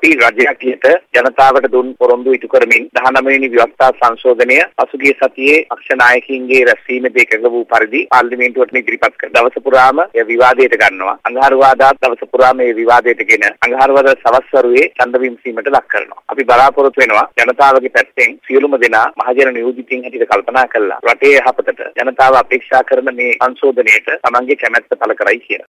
අපි රජයකිට ජනතාවට දුන් පොරොන්දු ඉටු කරමින් 19 වෙනි ව්‍යවස්ථා සංශෝධනය පසුගිය සතියේ පක්ෂ නායකයින්ගේ රැස්වීමේදී එකඟ වූ පරිදි පාර්ලිමේන්තුවට ඉදිරිපත් කර දවස පුරාම ඒ විවාදයට ගන්නවා. අඟහරුවාදා දවස පුරාම මේ විවාදයටගෙන අඟහරුවාදා සවස් වරුවේ ඡන්ද විමසීමට ලක් කරනවා. අපි බලාපොරොත්තු වෙනවා ජනතාවගේ පැත්තෙන් සියලුම දෙනා මහජන නියෝජිතින් හැටියට කල්පනා කළා රටේ යහපතට ජනතාව අපේක්ෂා කරන මේ සංශෝධනයට තමන්ගේ කැමැත්ත පළ කරයි කියලා.